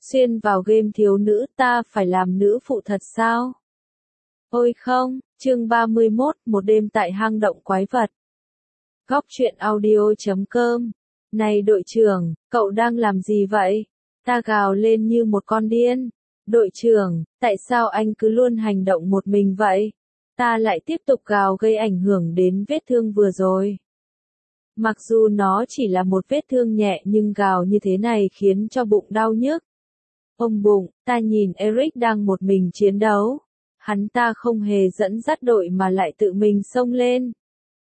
Xuyên vào game thiếu nữ, ta phải làm nữ phụ thật sao? Ôi không, chương 31, một đêm tại hang động quái vật. Góc truyện audio.com. Này đội trưởng, cậu đang làm gì vậy? Ta gào lên như một con điên. Đội trưởng, tại sao anh cứ luôn hành động một mình vậy? Ta lại tiếp tục gào gây ảnh hưởng đến vết thương vừa rồi. Mặc dù nó chỉ là một vết thương nhẹ nhưng gào như thế này khiến cho bụng đau nhức. Ôm bụng, ta nhìn Eric đang một mình chiến đấu. Hắn ta không hề dẫn dắt đội mà lại tự mình xông lên.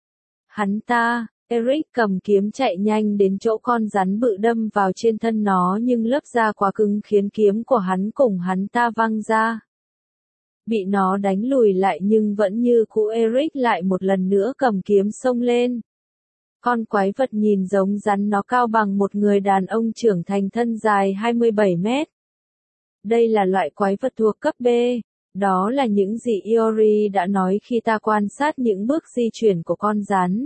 Eric cầm kiếm chạy nhanh đến chỗ con rắn bự đâm vào trên thân nó nhưng lớp da quá cứng khiến kiếm của hắn cùng hắn ta văng ra. Bị nó đánh lùi lại nhưng vẫn như cũ, Eric lại một lần nữa cầm kiếm xông lên. Con quái vật nhìn giống rắn, nó cao bằng một người đàn ông trưởng thành, thân dài 27 mét. Đây là loại quái vật thuộc cấp B. Đó là những gì Iori đã nói khi ta quan sát những bước di chuyển của con rắn.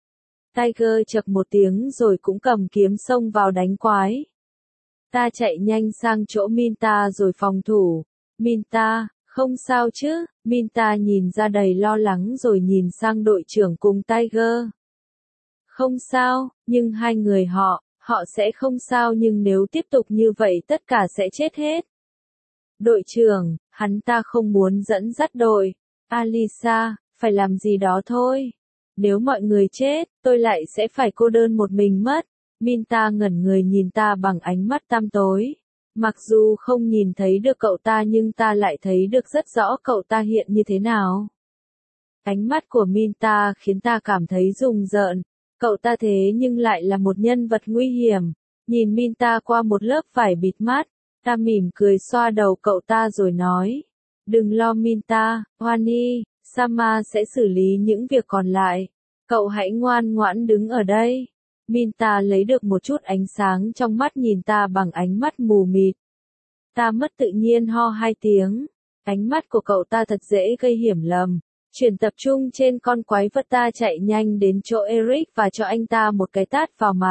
Tiger chậc một tiếng rồi cũng cầm kiếm xông vào đánh quái. Ta chạy nhanh sang chỗ Minta rồi phòng thủ. Minta, không sao chứ? Minta nhìn ra đầy lo lắng rồi nhìn sang đội trưởng cùng Tiger. Không sao, nhưng hai người họ sẽ không sao, nhưng nếu tiếp tục như vậy tất cả sẽ chết hết. Đội trưởng, hắn ta không muốn dẫn dắt đội. Alisa, phải làm gì đó thôi. Nếu mọi người chết, tôi lại sẽ phải cô đơn một mình mất. Minta ngẩn người nhìn ta bằng ánh mắt tăm tối. Mặc dù không nhìn thấy được cậu ta nhưng ta lại thấy được rất rõ cậu ta hiện như thế nào. Ánh mắt của Minta khiến ta cảm thấy rùng rợn. Cậu ta thế nhưng lại là một nhân vật nguy hiểm. Nhìn Minta qua một lớp vải bịt mắt, ta mỉm cười xoa đầu cậu ta rồi nói. Đừng lo Minta, Wani, Sama sẽ xử lý những việc còn lại. Cậu hãy ngoan ngoãn đứng ở đây. Minta lấy được một chút ánh sáng trong mắt nhìn ta bằng ánh mắt mù mịt. Ta mất tự nhiên ho hai tiếng. Ánh mắt của cậu ta thật dễ gây hiểu lầm. Chuyển tập trung trên con quái vật, ta chạy nhanh đến chỗ Eric và cho anh ta một cái tát vào mặt.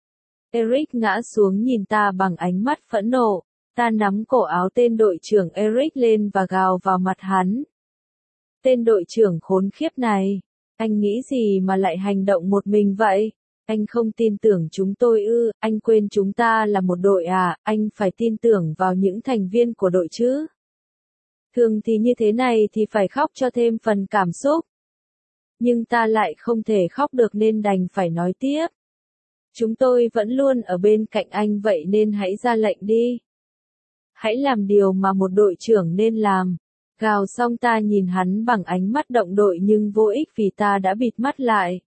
Eric ngã xuống nhìn ta bằng ánh mắt phẫn nộ. Ta nắm cổ áo tên đội trưởng Eric lên và gào vào mặt hắn. Tên đội trưởng khốn khiếp này, anh nghĩ gì mà lại hành động một mình vậy? Anh không tin tưởng chúng tôi ư? Anh quên chúng ta là một đội à? Anh phải tin tưởng vào những thành viên của đội chứ? Thường thì như thế này thì phải khóc cho thêm phần cảm xúc. Nhưng ta lại không thể khóc được nên đành phải nói tiếp. Chúng tôi vẫn luôn ở bên cạnh anh, vậy nên hãy ra lệnh đi. Hãy làm điều mà một đội trưởng nên làm. Gào xong ta nhìn hắn bằng ánh mắt động đội nhưng vô ích vì ta đã bịt mắt lại.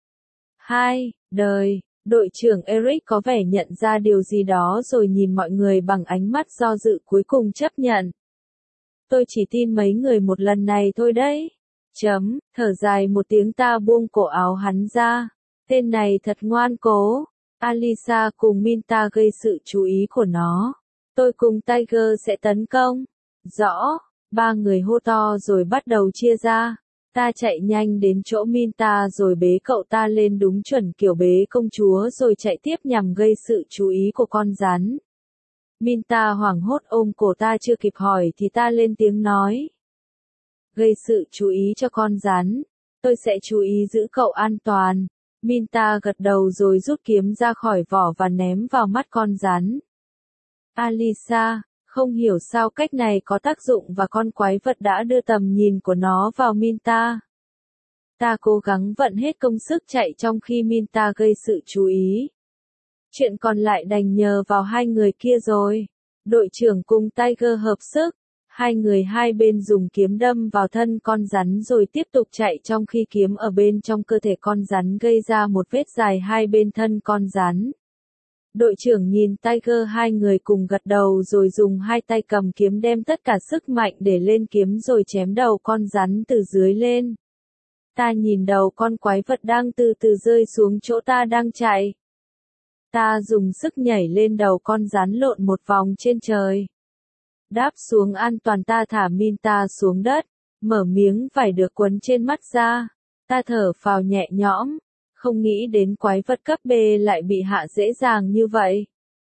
Đội trưởng Eric có vẻ nhận ra điều gì đó rồi nhìn mọi người bằng ánh mắt do dự, cuối cùng chấp nhận. Tôi chỉ tin mấy người một lần này thôi đấy. Thở dài một tiếng, ta buông cổ áo hắn ra. Tên này thật ngoan cố. Alisa cùng Minta gây sự chú ý của nó. Tôi cùng Tiger sẽ tấn công. Rõ. Ba người hô to rồi bắt đầu chia ra. Ta chạy nhanh đến chỗ Minta rồi bế cậu ta lên đúng chuẩn kiểu bế công chúa rồi chạy tiếp nhằm gây sự chú ý của con rắn. Minta hoảng hốt ôm cổ ta, chưa kịp hỏi thì ta lên tiếng nói. Gây sự chú ý cho con rắn. Tôi sẽ chú ý giữ cậu an toàn. Minta gật đầu rồi rút kiếm ra khỏi vỏ và ném vào mắt con rắn. Alisa, không hiểu sao cách này có tác dụng và con quái vật đã đưa tầm nhìn của nó vào Minta. Ta cố gắng vận hết công sức chạy trong khi Minta gây sự chú ý. Chuyện còn lại đành nhờ vào hai người kia rồi. Đội trưởng cùng Tiger hợp sức. Hai người hai bên dùng kiếm đâm vào thân con rắn rồi tiếp tục chạy trong khi kiếm ở bên trong cơ thể con rắn gây ra một vết dài hai bên thân con rắn. Đội trưởng nhìn Tiger, hai người cùng gật đầu rồi dùng hai tay cầm kiếm đem tất cả sức mạnh để lên kiếm rồi chém đầu con rắn từ dưới lên. Ta nhìn đầu con quái vật đang từ từ rơi xuống chỗ ta đang chạy. Ta dùng sức nhảy lên đầu con rắn lộn một vòng trên trời. Đáp xuống an toàn, ta thả Minta xuống đất, mở miếng vải được quấn trên mắt ra. Ta thở phào nhẹ nhõm, không nghĩ đến quái vật cấp B lại bị hạ dễ dàng như vậy.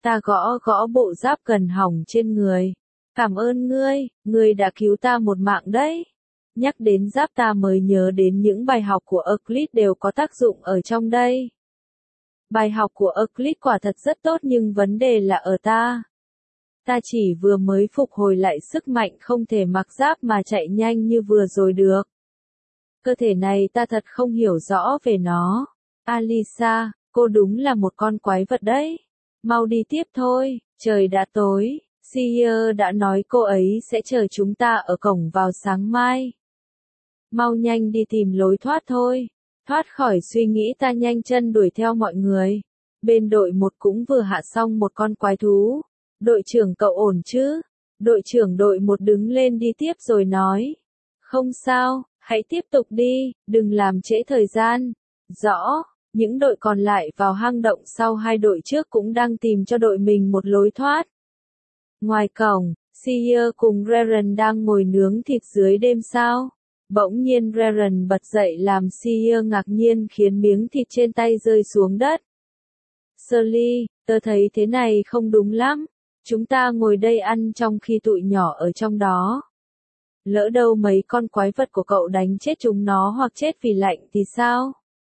Ta gõ gõ bộ giáp gần hỏng trên người. Cảm ơn ngươi đã cứu ta một mạng đấy. Nhắc đến giáp ta mới nhớ đến những bài học của Euclid đều có tác dụng ở trong đây. Bài học của Euclid quả thật rất tốt nhưng vấn đề là ở ta. Ta chỉ vừa mới phục hồi lại sức mạnh không thể mặc giáp mà chạy nhanh như vừa rồi được. Cơ thể này ta thật không hiểu rõ về nó. Alisa, cô đúng là một con quái vật đấy. Mau đi tiếp thôi, trời đã tối. Seer đã nói cô ấy sẽ chờ chúng ta ở cổng vào sáng mai. Mau nhanh đi tìm lối thoát thôi. Thoát khỏi suy nghĩ ta nhanh chân đuổi theo mọi người. Bên đội 1 cũng vừa hạ xong một con quái thú. Đội trưởng cậu ổn chứ? Đội trưởng đội 1 đứng lên đi tiếp rồi nói. Không sao, hãy tiếp tục đi, đừng làm trễ thời gian. Rõ, những đội còn lại vào hang động sau hai đội trước cũng đang tìm cho đội mình một lối thoát. Ngoài cổng, Seer cùng Reren đang ngồi nướng thịt dưới đêm sao. Bỗng nhiên Reren bật dậy làm Seer ngạc nhiên khiến miếng thịt trên tay rơi xuống đất. Sully, tớ thấy thế này không đúng lắm. Chúng ta ngồi đây ăn trong khi tụi nhỏ ở trong đó. Lỡ đâu mấy con quái vật của cậu đánh chết chúng nó hoặc chết vì lạnh thì sao?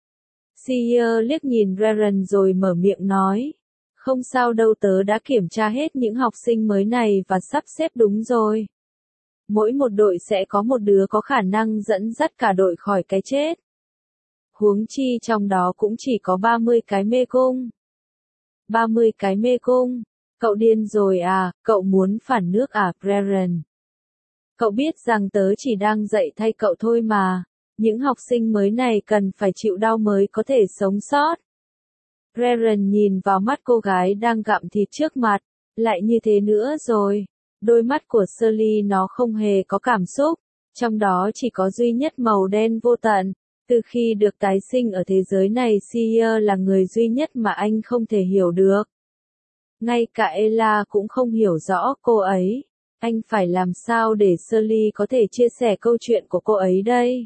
Seer liếc nhìn Reren rồi mở miệng nói. Không sao đâu, tớ đã kiểm tra hết những học sinh mới này và sắp xếp đúng rồi. Mỗi một đội sẽ có một đứa có khả năng dẫn dắt cả đội khỏi cái chết. Huống chi trong đó cũng chỉ có 30 cái mê cung. 30 cái mê cung. Cậu điên rồi à, cậu muốn phản nước à, Reren? Cậu biết rằng tớ chỉ đang dạy thay cậu thôi mà. Những học sinh mới này cần phải chịu đau mới có thể sống sót. Reren nhìn vào mắt cô gái đang gặm thịt trước mặt. Lại như thế nữa rồi. Đôi mắt của Sully nó không hề có cảm xúc. Trong đó chỉ có duy nhất màu đen vô tận. Từ khi được tái sinh ở thế giới này, Seer là người duy nhất mà anh không thể hiểu được. Ngay cả Ella cũng không hiểu rõ cô ấy. Anh phải làm sao để Sully có thể chia sẻ câu chuyện của cô ấy đây?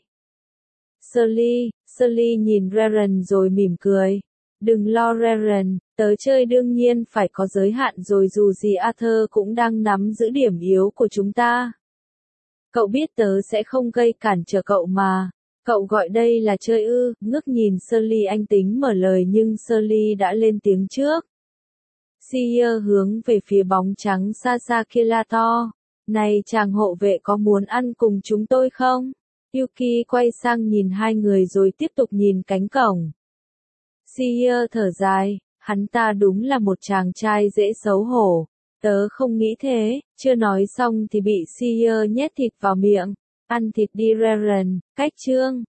Sully nhìn Reren rồi mỉm cười. Đừng lo Reren, tớ chơi đương nhiên phải có giới hạn rồi, dù gì Arthur cũng đang nắm giữ điểm yếu của chúng ta. Cậu biết tớ sẽ không gây cản trở cậu mà. Cậu gọi đây là chơi ư? Ngước nhìn Sully, anh tính mở lời nhưng Sully đã lên tiếng trước. Seer hướng về phía bóng trắng xa xa kia la to. Này chàng hộ vệ, có muốn ăn cùng chúng tôi không? Yuki quay sang nhìn hai người rồi tiếp tục nhìn cánh cổng. Seer thở dài, hắn ta đúng là một chàng trai dễ xấu hổ. Tớ không nghĩ thế. Chưa nói xong thì bị Seer nhét thịt vào miệng. Ăn thịt đi Reren, cách chương.